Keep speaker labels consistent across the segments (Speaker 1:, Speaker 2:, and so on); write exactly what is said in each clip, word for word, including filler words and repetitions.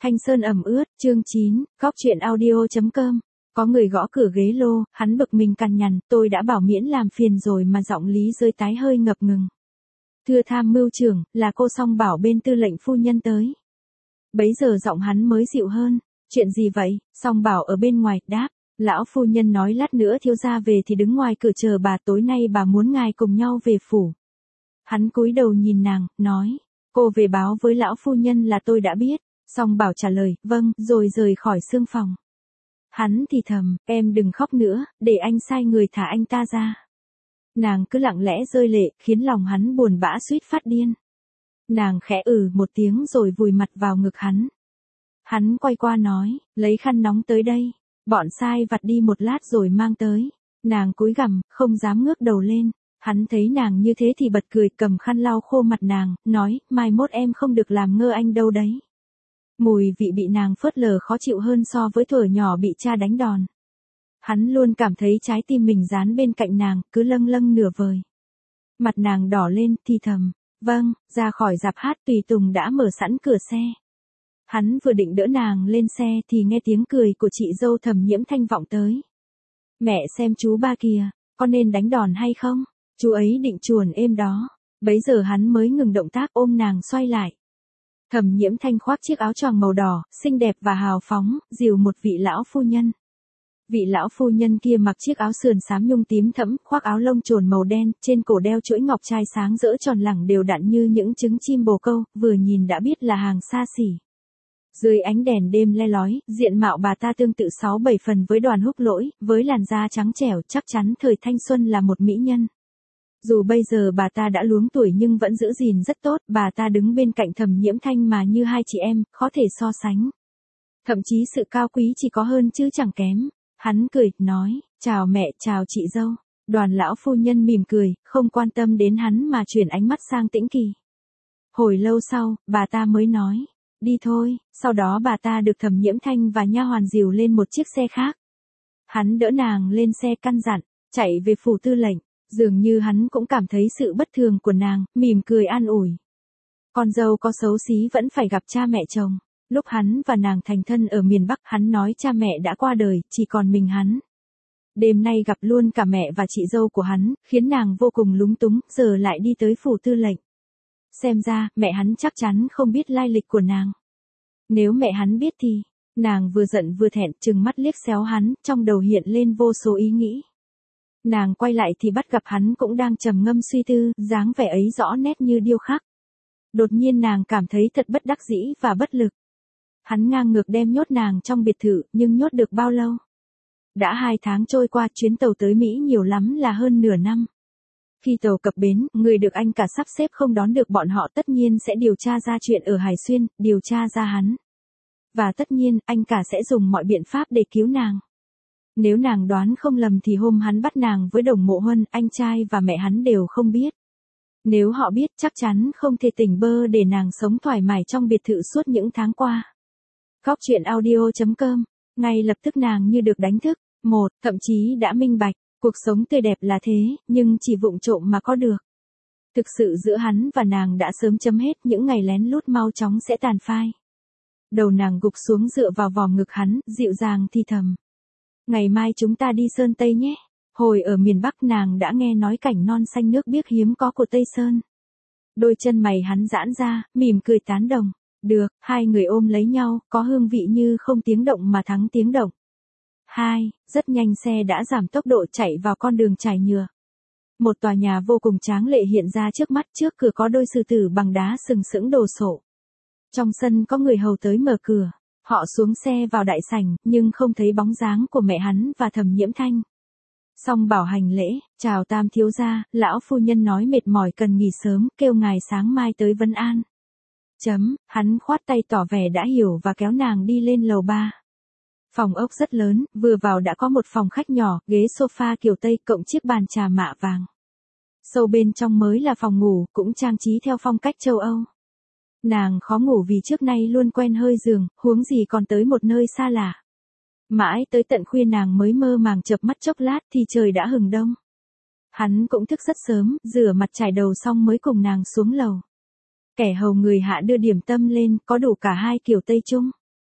Speaker 1: Thanh sơn ẩm ướt, chương chín, góc truyện audio chấm com. Có người gõ cửa ghế lô, hắn bực mình cằn nhằn, tôi đã bảo miễn làm phiền rồi mà giọng Lý Rơi tái hơi ngập ngừng. Thưa tham mưu trưởng, là cô Song bảo bên tư lệnh phu nhân tới. Bấy giờ giọng hắn mới dịu hơn, chuyện gì vậy? Song bảo ở bên ngoài, đáp, lão phu nhân nói lát nữa thiếu gia về thì đứng ngoài cửa chờ bà, tối nay bà muốn ngài cùng nhau về phủ. Hắn cúi đầu nhìn nàng, nói, cô về báo với lão phu nhân là tôi đã biết. Song bảo trả lời, vâng, rồi rời khỏi xương phòng. Hắn thì thầm, em đừng khóc nữa, để anh sai người thả anh ta ra. Nàng cứ lặng lẽ rơi lệ, khiến lòng hắn buồn bã suýt phát điên. Nàng khẽ ừ một tiếng rồi vùi mặt vào ngực hắn. Hắn quay qua nói, lấy khăn nóng tới đây, bọn sai vặt đi một lát rồi mang tới. Nàng cúi gằm, không dám ngước đầu lên. Hắn thấy nàng như thế thì bật cười, cầm khăn lau khô mặt nàng, nói, mai mốt em không được làm ngơ anh đâu đấy. Mùi vị bị nàng phớt lờ khó chịu hơn so với thuở nhỏ bị cha đánh đòn. Hắn luôn cảm thấy trái tim mình dán bên cạnh nàng, cứ lâng lâng nửa vời. Mặt nàng đỏ lên, thì thầm, vâng, ra khỏi dạp hát tùy tùng đã mở sẵn cửa xe. Hắn vừa định đỡ nàng lên xe thì nghe tiếng cười của chị dâu Thẩm Nhiễm Thanh vọng tới. Mẹ xem chú ba kìa, con nên đánh đòn hay không? Chú ấy định chuồn êm đó. Bấy giờ hắn mới ngừng động tác ôm nàng xoay lại. Thẩm Nhiễm Thanh khoác chiếc áo choàng màu đỏ, xinh đẹp và hào phóng, dìu một vị lão phu nhân. Vị lão phu nhân kia mặc chiếc áo sườn xám nhung tím thẫm, khoác áo lông trồn màu đen, trên cổ đeo chuỗi ngọc trai sáng rỡ tròn lẳng đều đặn như những trứng chim bồ câu, vừa nhìn đã biết là hàng xa xỉ. Dưới ánh đèn đêm le lói, diện mạo bà ta tương tự sáu bảy phần với Đoàn Húc Lỗi, với làn da trắng trẻo, chắc chắn thời thanh xuân là một mỹ nhân. Dù bây giờ bà ta đã luống tuổi nhưng vẫn giữ gìn rất tốt, bà ta đứng bên cạnh Thẩm Nhiễm Thanh mà như hai chị em, khó thể so sánh. Thậm chí sự cao quý chỉ có hơn chứ chẳng kém. Hắn cười, nói, chào mẹ, chào chị dâu. Đoàn lão phu nhân mỉm cười, không quan tâm đến hắn mà chuyển ánh mắt sang Tĩnh Kỳ. Hồi lâu sau, bà ta mới nói, đi thôi, sau đó bà ta được Thẩm Nhiễm Thanh và nha hoàn dìu lên một chiếc xe khác. Hắn đỡ nàng lên xe căn dặn, chạy về phủ tư lệnh. Dường như hắn cũng cảm thấy sự bất thường của nàng, mỉm cười an ủi. Con dâu có xấu xí vẫn phải gặp cha mẹ chồng. Lúc hắn và nàng thành thân ở miền Bắc, hắn nói cha mẹ đã qua đời, chỉ còn mình hắn. Đêm nay gặp luôn cả mẹ và chị dâu của hắn, khiến nàng vô cùng lúng túng, giờ lại đi tới phủ tư lệnh. Xem ra, mẹ hắn chắc chắn không biết lai lịch của nàng. Nếu mẹ hắn biết thì, nàng vừa giận vừa thẹn, trừng mắt liếc xéo hắn, trong đầu hiện lên vô số ý nghĩ. Nàng quay lại thì bắt gặp hắn cũng đang trầm ngâm suy tư, dáng vẻ ấy rõ nét như điêu khắc. Đột nhiên nàng cảm thấy thật bất đắc dĩ và bất lực. Hắn ngang ngược đem nhốt nàng trong biệt thự, nhưng nhốt được bao lâu? Đã hai tháng trôi qua, chuyến tàu tới Mỹ nhiều lắm là hơn nửa năm. Khi tàu cập bến, người được anh cả sắp xếp không đón được bọn họ tất nhiên sẽ điều tra ra chuyện ở Hải Xuyên, điều tra ra hắn. Và tất nhiên, anh cả sẽ dùng mọi biện pháp để cứu nàng. Nếu nàng đoán không lầm thì hôm hắn bắt nàng với Đồng Mộ Huân, anh trai và mẹ hắn đều không biết. Nếu họ biết chắc chắn không thể tỉnh bơ để nàng sống thoải mái trong biệt thự suốt những tháng qua. Góc truyện audio chấm com, ngay lập tức nàng như được đánh thức. Một, thậm chí đã minh bạch, cuộc sống tươi đẹp là thế, nhưng chỉ vụng trộm mà có được. Thực sự giữa hắn và nàng đã sớm chấm hết, những ngày lén lút mau chóng sẽ tàn phai. Đầu nàng gục xuống dựa vào vòng ngực hắn, dịu dàng thì thầm. Ngày mai chúng ta đi Sơn Tây nhé. Hồi ở miền Bắc nàng đã nghe nói cảnh non xanh nước biếc hiếm có của Tây Sơn. Đôi chân mày hắn giãn ra, mỉm cười tán đồng. Được, hai người ôm lấy nhau, có hương vị như không tiếng động mà thắng tiếng động. Hai, rất nhanh xe đã giảm tốc độ chạy vào con đường trải nhựa. Một tòa nhà vô cùng tráng lệ hiện ra trước mắt, trước cửa có đôi sư tử bằng đá sừng sững đồ sộ. Trong sân có người hầu tới mở cửa. Họ xuống xe vào đại sảnh, nhưng không thấy bóng dáng của mẹ hắn và Thẩm Nhiễm Thanh. Song bảo hành lễ, chào tam thiếu gia, lão phu nhân nói mệt mỏi cần nghỉ sớm, kêu ngài sáng mai tới vấn an. Chấm, hắn khoát tay tỏ vẻ đã hiểu và kéo nàng đi lên lầu ba. Phòng ốc rất lớn, vừa vào đã có một phòng khách nhỏ, ghế sofa kiểu Tây cộng chiếc bàn trà mạ vàng. Sâu bên trong mới là phòng ngủ, cũng trang trí theo phong cách châu Âu. Nàng khó ngủ vì trước nay luôn quen hơi giường, huống gì còn tới một nơi xa lạ. Mãi tới tận khuya nàng mới mơ màng chợp mắt chốc lát thì trời đã hừng đông. Hắn cũng thức rất sớm, rửa mặt chải đầu xong mới cùng nàng xuống lầu. Kẻ hầu người hạ đưa điểm tâm lên, có đủ cả hai kiểu Tây Trung.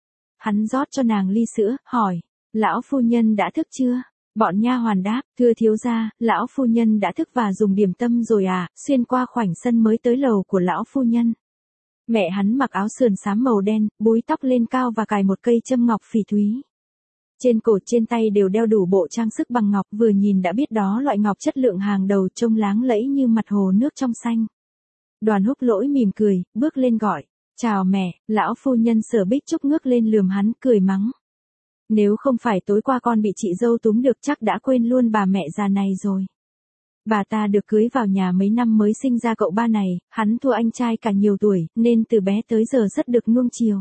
Speaker 1: Hắn rót cho nàng ly sữa, hỏi, lão phu nhân đã thức chưa? Bọn nha hoàn đáp, thưa thiếu gia, lão phu nhân đã thức và dùng điểm tâm rồi à, xuyên qua khoảnh sân mới tới lầu của lão phu nhân. Mẹ hắn mặc áo sườn xám màu đen, búi tóc lên cao và cài một cây châm ngọc phỉ thúy. Trên cổ trên tay đều đeo đủ bộ trang sức bằng ngọc, vừa nhìn đã biết đó loại ngọc chất lượng hàng đầu, trông láng lẫy như mặt hồ nước trong xanh. Đoàn Húc Lỗi mỉm cười, bước lên gọi, chào mẹ. Lão phu nhân Sở Bích Trúc ngước lên lườm hắn, cười mắng. Nếu không phải tối qua con bị chị dâu túm được chắc đã quên luôn bà mẹ già này rồi. Bà ta được cưới vào nhà mấy năm mới sinh ra cậu ba này, hắn thua anh trai cả nhiều tuổi, nên từ bé tới giờ rất được nuông chiều.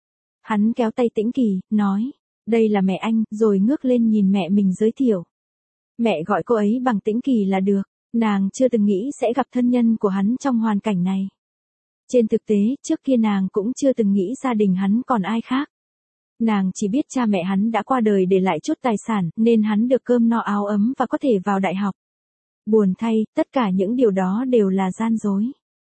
Speaker 1: Hắn kéo tay Tĩnh Kỳ, nói, đây là mẹ anh, rồi ngước lên nhìn mẹ mình giới thiệu. Mẹ gọi cô ấy bằng Tĩnh Kỳ là được, nàng chưa từng nghĩ sẽ gặp thân nhân của hắn trong hoàn cảnh này. Trên thực tế, trước kia nàng cũng chưa từng nghĩ gia đình hắn còn ai khác. Nàng chỉ biết cha mẹ hắn đã qua đời để lại chút tài sản, nên hắn được cơm no áo ấm và có thể vào đại học. Buồn thay, tất cả những điều đó đều là gian dối.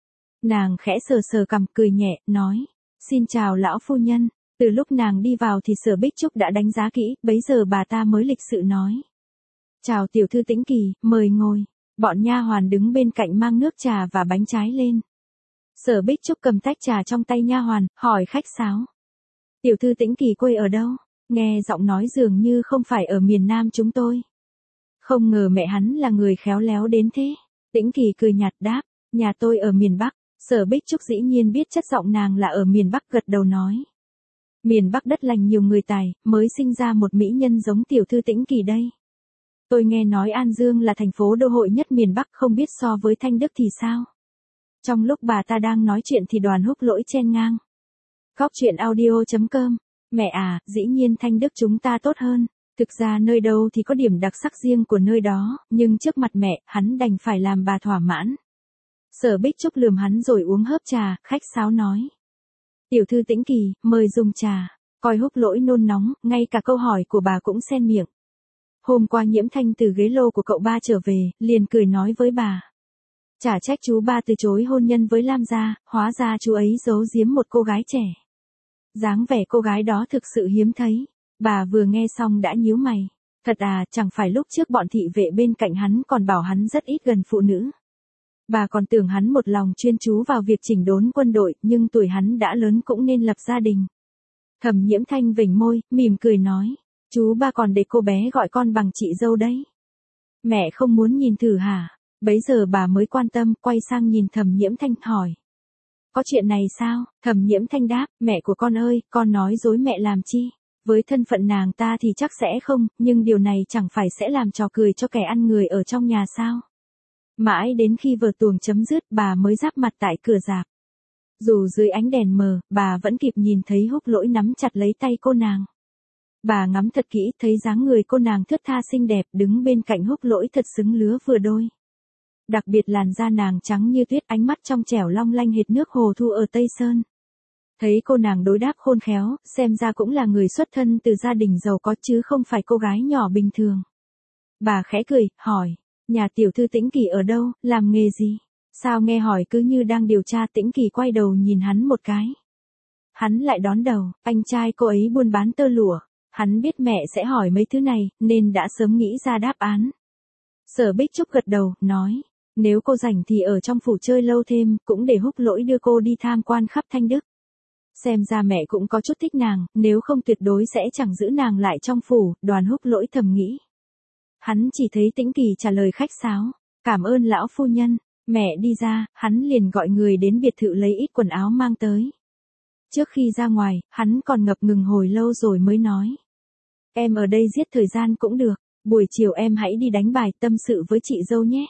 Speaker 1: Nàng khẽ sờ sờ cằm, cười nhẹ, nói, xin chào lão phu nhân. Từ lúc nàng đi vào thì Sở Bích Trúc đã đánh giá kỹ, bấy giờ bà ta mới lịch sự nói. Chào tiểu thư Tĩnh Kỳ, mời ngồi. Bọn nha hoàn đứng bên cạnh mang nước trà và bánh trái lên. Sở Bích Trúc cầm tách trà trong tay nha hoàn, hỏi khách sáo. Tiểu thư Tĩnh Kỳ quê ở đâu? Nghe giọng nói dường như không phải ở miền Nam chúng tôi. Không ngờ mẹ hắn là người khéo léo đến thế. Tĩnh Kỳ cười nhạt đáp, nhà tôi ở miền Bắc. Sở Bích Trúc dĩ nhiên biết chất giọng nàng là ở miền Bắc, gật đầu nói. Miền Bắc đất lành nhiều người tài, mới sinh ra một mỹ nhân giống tiểu thư Tĩnh Kỳ đây. Tôi nghe nói An Dương là thành phố đô hội nhất miền Bắc, không biết so với Thanh Đức thì sao? Trong lúc bà ta đang nói chuyện thì Đoàn Húc Lỗi chen ngang. Góc truyện audio chấm com. Mẹ à, dĩ nhiên Thanh Đức chúng ta tốt hơn. Thực ra nơi đâu thì có điểm đặc sắc riêng của nơi đó, nhưng trước mặt mẹ, hắn đành phải làm bà thỏa mãn. Sở Bích Trúc lườm hắn rồi uống hớp trà, khách sáo nói. Tiểu thư Tĩnh Kỳ, mời dùng trà. Coi Húc Lỗi nôn nóng, ngay cả câu hỏi của bà cũng xen miệng. Hôm qua Nhiễm Thanh từ ghế lô của cậu ba trở về, liền cười nói với bà. Chả trách chú ba từ chối hôn nhân với Lam gia, hóa ra chú ấy giấu giếm một cô gái trẻ. Dáng vẻ cô gái đó thực sự hiếm thấy. Bà vừa nghe xong đã nhíu mày. Thật à, chẳng phải lúc trước bọn thị vệ bên cạnh hắn còn bảo hắn rất ít gần phụ nữ. Bà còn tưởng hắn một lòng chuyên chú vào việc chỉnh đốn quân đội, nhưng tuổi hắn đã lớn cũng nên lập gia đình. Thẩm Nhiễm Thanh vểnh môi, mỉm cười nói. Chú ba còn để cô bé gọi con bằng chị dâu đấy. Mẹ không muốn nhìn thử hả? Bấy giờ bà mới quan tâm, quay sang nhìn Thẩm Nhiễm Thanh hỏi. Có chuyện này sao? Thẩm Nhiễm Thanh đáp, mẹ của con ơi, con nói dối mẹ làm chi? Với thân phận nàng ta thì chắc sẽ không, nhưng điều này chẳng phải sẽ làm trò cười cho kẻ ăn người ở trong nhà sao? Mãi đến khi vở tuồng chấm dứt, bà mới giáp mặt tại cửa rạp. Dù dưới ánh đèn mờ, bà vẫn kịp nhìn thấy Húc Lỗi nắm chặt lấy tay cô nàng. Bà ngắm thật kỹ, thấy dáng người cô nàng thướt tha xinh đẹp, đứng bên cạnh Húc Lỗi thật xứng lứa vừa đôi. Đặc biệt làn da nàng trắng như tuyết, ánh mắt trong trẻo long lanh hệt nước hồ thu ở Tây Sơn. Thấy cô nàng đối đáp khôn khéo, xem ra cũng là người xuất thân từ gia đình giàu có chứ không phải cô gái nhỏ bình thường. Bà khẽ cười, hỏi, nhà tiểu thư Tĩnh Kỳ ở đâu, làm nghề gì? Sao nghe hỏi cứ như đang điều tra? Tĩnh Kỳ quay đầu nhìn hắn một cái. Hắn lại đón đầu, anh trai cô ấy buôn bán tơ lụa. Hắn biết mẹ sẽ hỏi mấy thứ này, nên đã sớm nghĩ ra đáp án. Sở Bích Trúc gật đầu, nói, nếu cô rảnh thì ở trong phủ chơi lâu thêm, cũng để Húc Lỗi đưa cô đi tham quan khắp Thanh Đức. Xem ra mẹ cũng có chút thích nàng, nếu không tuyệt đối sẽ chẳng giữ nàng lại trong phủ. Đoàn Húc Lỗi thầm nghĩ. Hắn chỉ thấy Tĩnh Kỳ trả lời khách sáo, cảm ơn lão phu nhân. Mẹ đi ra, hắn liền gọi người đến biệt thự lấy ít quần áo mang tới. Trước khi ra ngoài, hắn còn ngập ngừng hồi lâu rồi mới nói. Em ở đây giết thời gian cũng được, buổi chiều em hãy đi đánh bài tâm sự với chị dâu nhé.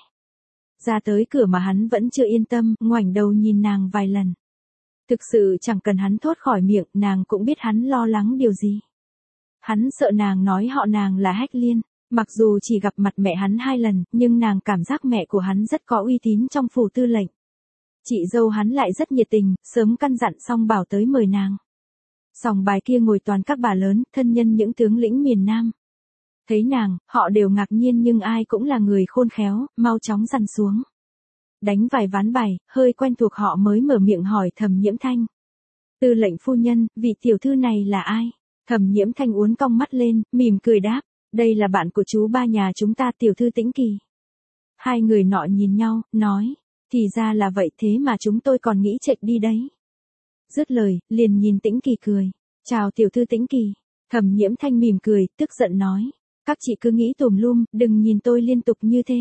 Speaker 1: Ra tới cửa mà hắn vẫn chưa yên tâm, ngoảnh đầu nhìn nàng vài lần. Thực sự chẳng cần hắn thốt khỏi miệng, nàng cũng biết hắn lo lắng điều gì. Hắn sợ nàng nói họ nàng là Hách Liên. Mặc dù chỉ gặp mặt mẹ hắn hai lần, nhưng nàng cảm giác mẹ của hắn rất có uy tín trong phủ tư lệnh. Chị dâu hắn lại rất nhiệt tình, sớm căn dặn xong bảo tới mời nàng. Sòng bài kia ngồi toàn các bà lớn, thân nhân những tướng lĩnh miền Nam. Thấy nàng, họ đều ngạc nhiên nhưng ai cũng là người khôn khéo, mau chóng dằn xuống. Đánh vài ván bài, hơi quen thuộc họ mới mở miệng hỏi Thẩm Nhiễm Thanh. Tư lệnh phu nhân, vị tiểu thư này là ai? Thẩm Nhiễm Thanh uốn cong mắt lên, mỉm cười đáp, đây là bạn của chú ba nhà chúng ta, tiểu thư Tĩnh Kỳ. Hai người nọ nhìn nhau, nói, thì ra là vậy, thế mà chúng tôi còn nghĩ chệch đi đấy. Dứt lời, liền nhìn Tĩnh Kỳ cười, chào tiểu thư Tĩnh Kỳ. Thẩm Nhiễm Thanh mỉm cười, tức giận nói, các chị cứ nghĩ tùm lum, đừng nhìn tôi liên tục như thế.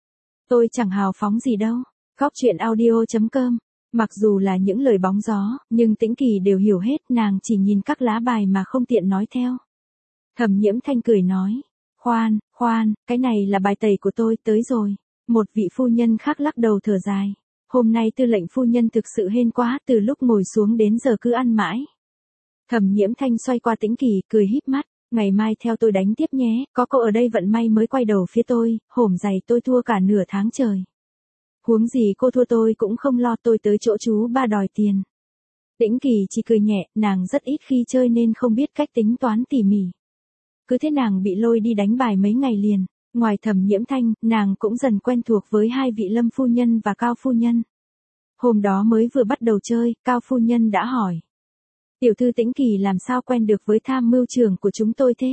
Speaker 1: Tôi chẳng hào phóng gì đâu. Góc truyện audio chấm com. Mặc dù là những lời bóng gió, nhưng Tĩnh Kỳ đều hiểu hết, nàng chỉ nhìn các lá bài mà không tiện nói theo. Thẩm Nhiễm Thanh cười nói, khoan, khoan, cái này là bài tẩy của tôi, tới rồi. Một vị phu nhân khác lắc đầu thở dài. Hôm nay tư lệnh phu nhân thực sự hên quá, từ lúc ngồi xuống đến giờ cứ ăn mãi. Thẩm Nhiễm Thanh xoay qua Tĩnh Kỳ, cười híp mắt, ngày mai theo tôi đánh tiếp nhé, có cô ở đây vận may mới quay đầu phía tôi, hổm dày tôi thua cả nửa tháng trời. Huống gì cô thua tôi cũng không lo, tôi tới chỗ chú ba đòi tiền. Tĩnh Kỳ chỉ cười nhẹ, nàng rất ít khi chơi nên không biết cách tính toán tỉ mỉ. Cứ thế nàng bị lôi đi đánh bài mấy ngày liền. Ngoài Thẩm Nhiễm Thanh, nàng cũng dần quen thuộc với hai vị Lâm phu nhân và Cao phu nhân. Hôm đó mới vừa bắt đầu chơi, Cao phu nhân đã hỏi, tiểu thư Tĩnh Kỳ làm sao quen được với tham mưu trưởng của chúng tôi thế?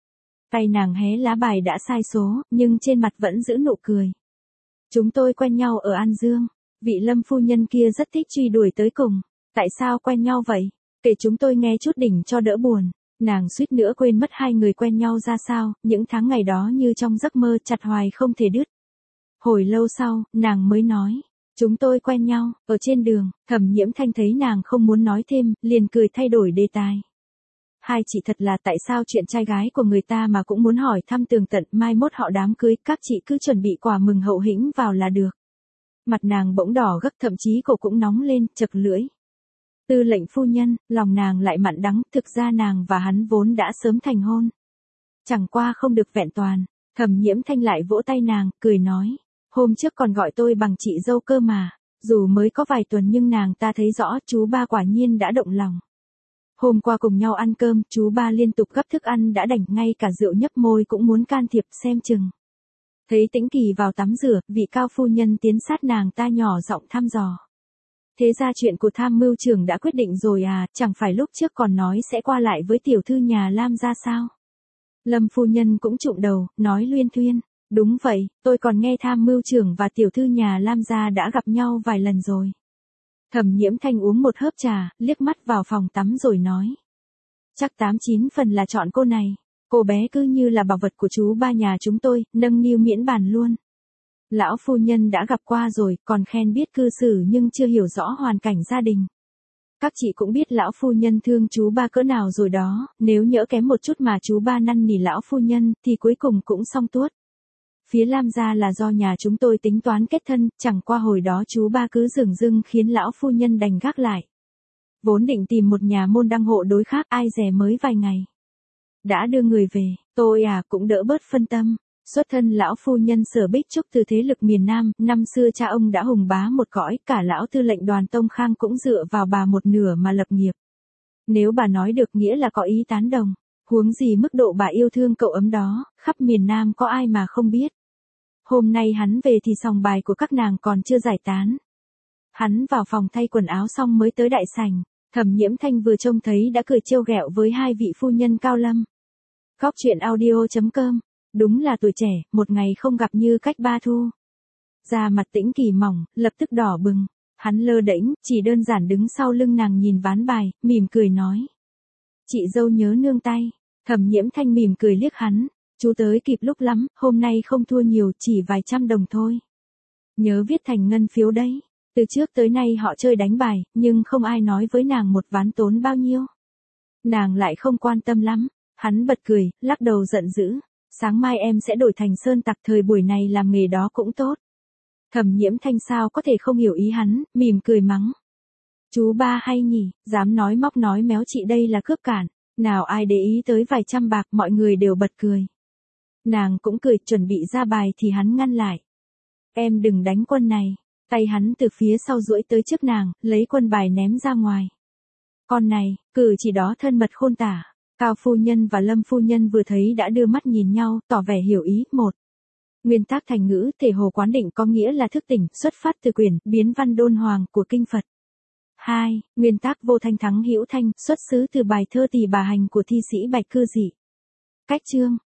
Speaker 1: Tay nàng hé lá bài đã sai số, nhưng trên mặt vẫn giữ nụ cười. Chúng tôi quen nhau ở An Dương, vị Lâm phu nhân kia rất thích truy đuổi tới cùng. Tại sao quen nhau vậy? Kể chúng tôi nghe chút đỉnh cho đỡ buồn. Nàng suýt nữa quên mất hai người quen nhau ra sao, những tháng ngày đó như trong giấc mơ, chặt hoài không thể đứt. Hồi lâu sau, nàng mới nói, chúng tôi quen nhau, ở trên đường. Thẩm Nhiễm Thanh thấy nàng không muốn nói thêm, liền cười thay đổi đề tài. Hai chị thật là tại sao chuyện trai gái của người ta mà cũng muốn hỏi thăm tường tận, mai mốt họ đám cưới, các chị cứ chuẩn bị quà mừng hậu hĩnh vào là được. Mặt nàng bỗng đỏ gấp, thậm chí cổ cũng nóng lên, chật lưỡi. Tư lệnh phu nhân, lòng nàng lại mặn đắng, thực ra nàng và hắn vốn đã sớm thành hôn. Chẳng qua không được vẹn toàn. Thẩm Nhiễm Thanh lại vỗ tay nàng, cười nói, hôm trước còn gọi tôi bằng chị dâu cơ mà, dù mới có vài tuần nhưng nàng ta thấy rõ chú ba quả nhiên đã động lòng. Hôm qua cùng nhau ăn cơm, chú ba liên tục gắp thức ăn đã đành, ngay cả rượu nhấp môi cũng muốn can thiệp, xem chừng. Thấy Tĩnh Kỳ vào tắm rửa, vị Cao phu nhân tiến sát nàng ta nhỏ giọng thăm dò. Thế ra chuyện của tham mưu trưởng đã quyết định rồi à, chẳng phải lúc trước còn nói sẽ qua lại với tiểu thư nhà Lam ra sao? Lâm phu nhân cũng trụm đầu, nói luyên thuyên, đúng vậy, tôi còn nghe tham mưu trưởng và tiểu thư nhà Lam gia đã gặp nhau vài lần rồi. Thẩm Nhiễm Thanh uống một hớp trà, liếc mắt vào phòng tắm rồi nói. Chắc tám chín phần là chọn cô này, cô bé cứ như là bảo vật của chú ba nhà chúng tôi, nâng niu miễn bàn luôn. Lão phu nhân đã gặp qua rồi, còn khen biết cư xử nhưng chưa hiểu rõ hoàn cảnh gia đình. Các chị cũng biết lão phu nhân thương chú ba cỡ nào rồi đó, nếu nhỡ kém một chút mà chú ba năn nỉ lão phu nhân, thì cuối cùng cũng xong tuốt. Phía Lam gia là do nhà chúng tôi tính toán kết thân, chẳng qua hồi đó chú ba cứ dửng dưng khiến lão phu nhân đành gác lại. Vốn định tìm một nhà môn đăng hộ đối khác, ai dè mới vài ngày đã đưa người về, tôi à cũng đỡ bớt phân tâm. Xuất thân lão phu nhân Sở Bích Trúc từ thế lực miền Nam, năm xưa cha ông đã hùng bá một cõi, cả lão tư lệnh Đoàn Tông Khang cũng dựa vào bà một nửa mà lập nghiệp. Nếu bà nói được nghĩa là có ý tán đồng, huống gì mức độ bà yêu thương cậu ấm đó, khắp miền Nam có ai mà không biết. Hôm nay hắn về thì sòng bài của các nàng còn chưa giải tán. Hắn vào phòng thay quần áo xong mới tới đại sảnh, Thẩm Nhiễm Thanh vừa trông thấy đã cười trêu ghẹo với hai vị phu nhân Cao Lâm. Góc truyện audio chấm com. Đúng là tuổi trẻ, một ngày không gặp như cách ba thu. Da mặt Tĩnh Kỳ mỏng, lập tức đỏ bừng. Hắn lơ đễnh, chỉ đơn giản đứng sau lưng nàng nhìn ván bài, mỉm cười nói. Chị dâu nhớ nương tay. Thẩm Nhiễm Thanh mỉm cười liếc hắn. Chú tới kịp lúc lắm, hôm nay không thua nhiều, chỉ vài trăm đồng thôi. Nhớ viết thành ngân phiếu đấy. Từ trước tới nay họ chơi đánh bài, nhưng không ai nói với nàng một ván tốn bao nhiêu. Nàng lại không quan tâm lắm. Hắn bật cười, lắc đầu giận dữ. Sáng mai em sẽ đổi thành sơn tặc, thời buổi này làm nghề đó cũng tốt. Thẩm Nhiễm Thanh sao có thể không hiểu ý hắn, mỉm cười mắng. Chú ba hay nhỉ, dám nói móc nói méo chị đây là cướp cản. Nào ai để ý tới vài trăm bạc, mọi người đều bật cười. Nàng cũng cười, chuẩn bị ra bài thì hắn ngăn lại. Em đừng đánh quân này. Tay hắn từ phía sau duỗi tới trước nàng, lấy quân bài ném ra ngoài. Con này, cử chỉ đó thân mật khôn tả. Cao phu nhân và Lâm phu nhân vừa thấy đã đưa mắt nhìn nhau, tỏ vẻ hiểu ý. Một. Nguyên tắc thành ngữ thể hồ quán định có nghĩa là thức tỉnh, xuất phát từ quyển biến văn đôn hoàng của kinh Phật. hai. Nguyên tác vô thanh thắng hữu thanh, xuất xứ từ bài thơ Tỳ bà hành của thi sĩ Bạch Cư Dị. Cách chương